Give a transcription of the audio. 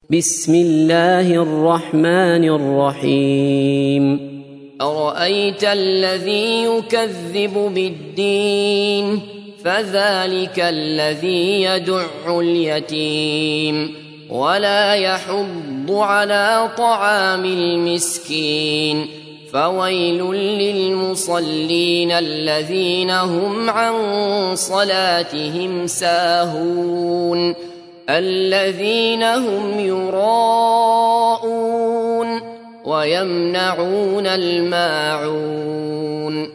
بسم الله الرحمن الرحيم أرأيت الذي يكذب بالدين فذلك الذي يدع اليتيم ولا يحض على طعام المسكين فويل للمصلين الذين هم عن صلاتهم ساهون الذين هم يراءون ويمنعون الماعون